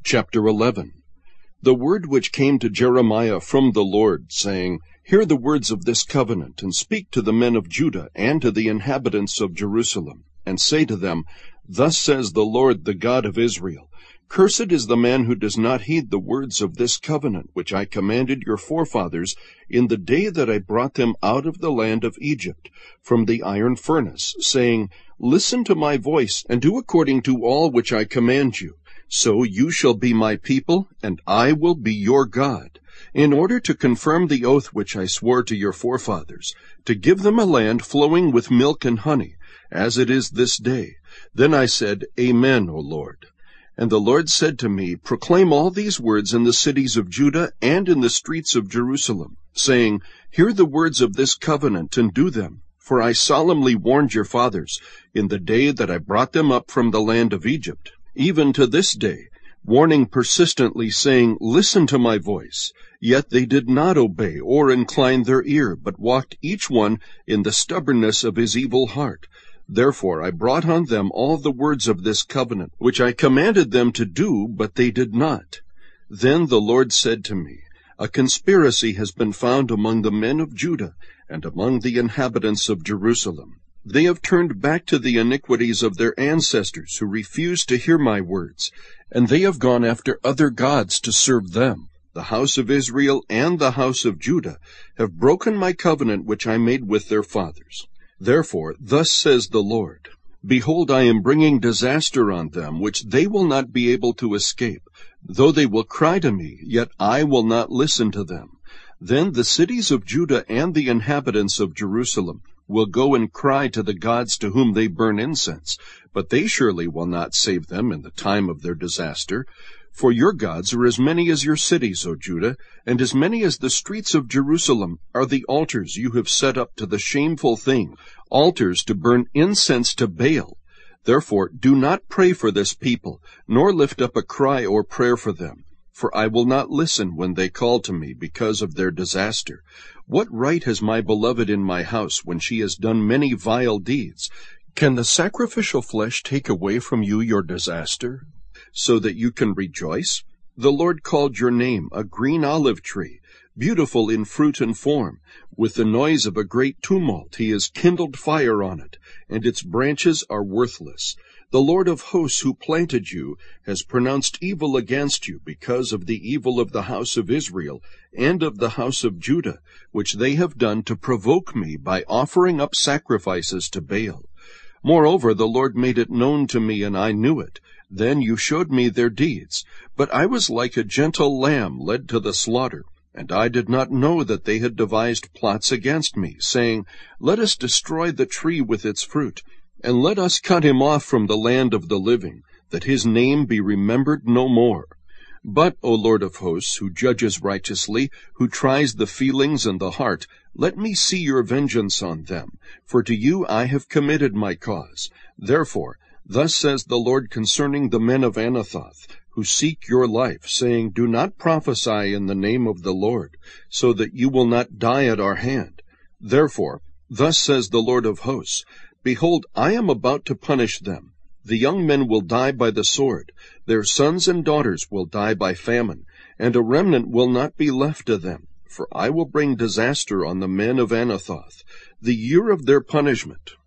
Chapter 11. The word which came to Jeremiah from the Lord, saying, Hear the words of this covenant, and speak to the men of Judah and to the inhabitants of Jerusalem, and say to them, Thus says the Lord, the God of Israel, Cursed is the man who does not heed the words of this covenant, which I commanded your forefathers in the day that I brought them out of the land of Egypt, from the iron furnace, saying, Listen to my voice, and do according to all which I command you. So you shall be my people, and I will be your God, in order to confirm the oath which I swore to your forefathers, to give them a land flowing with milk and honey, as it is this day. Then I said, Amen, O Lord. And the Lord said to me, Proclaim all these words in the cities of Judah and in the streets of Jerusalem, saying, Hear the words of this covenant, and do them. For I solemnly warned your fathers in the day that I brought them up from the land of Egypt, even to this day, warning persistently, saying, Listen to my voice. Yet they did not obey or incline their ear, but walked each one in the stubbornness of his evil heart. Therefore I brought on them all the words of this covenant, which I commanded them to do, but they did not. Then the Lord said to me, A conspiracy has been found among the men of Judah and among the inhabitants of Jerusalem. They have turned back to the iniquities of their ancestors, who refused to hear my words, and they have gone after other gods to serve them. The house of Israel and the house of Judah have broken my covenant which I made with their fathers. Therefore, thus says the Lord, Behold, I am bringing disaster on them, which they will not be able to escape. Though they will cry to me, yet I will not listen to them. Then the cities of Judah and the inhabitants of Jerusalem will go and cry to the gods to whom they burn incense, but they surely will not save them in the time of their disaster. For your gods are as many as your cities, O Judah, and as many as the streets of Jerusalem are the altars you have set up to the shameful thing, altars to burn incense to Baal. Therefore do not pray for this people, nor lift up a cry or prayer for them. For I will not listen when they call to me because of their disaster. What right has my beloved in my house when she has done many vile deeds? Can the sacrificial flesh take away from you your disaster, so that you can rejoice? The Lord called your name a green olive tree, beautiful in fruit and form. With the noise of a great tumult he has kindled fire on it, and its branches are worthless. The Lord of hosts who planted you has pronounced evil against you because of the evil of the house of Israel and of the house of Judah, which they have done to provoke me by offering up sacrifices to Baal. Moreover, the Lord made it known to me, and I knew it. Then you showed me their deeds. But I was like a gentle lamb led to the slaughter, and I did not know that they had devised plots against me, saying, Let us destroy the tree with its fruit, and let us cut him off from the land of the living, that his name be remembered no more. But, O Lord of hosts, who judges righteously, who tries the feelings and the heart, let me see your vengeance on them, for to you I have committed my cause. Therefore, thus says the Lord concerning the men of Anathoth, who seek your life, saying, Do not prophesy in the name of the Lord, so that you will not die at our hand. Therefore, thus says the Lord of hosts, Behold, I am about to punish them. The young men will die by the sword, their sons and daughters will die by famine, and a remnant will not be left to them. For I will bring disaster on the men of Anathoth, the year of their punishment,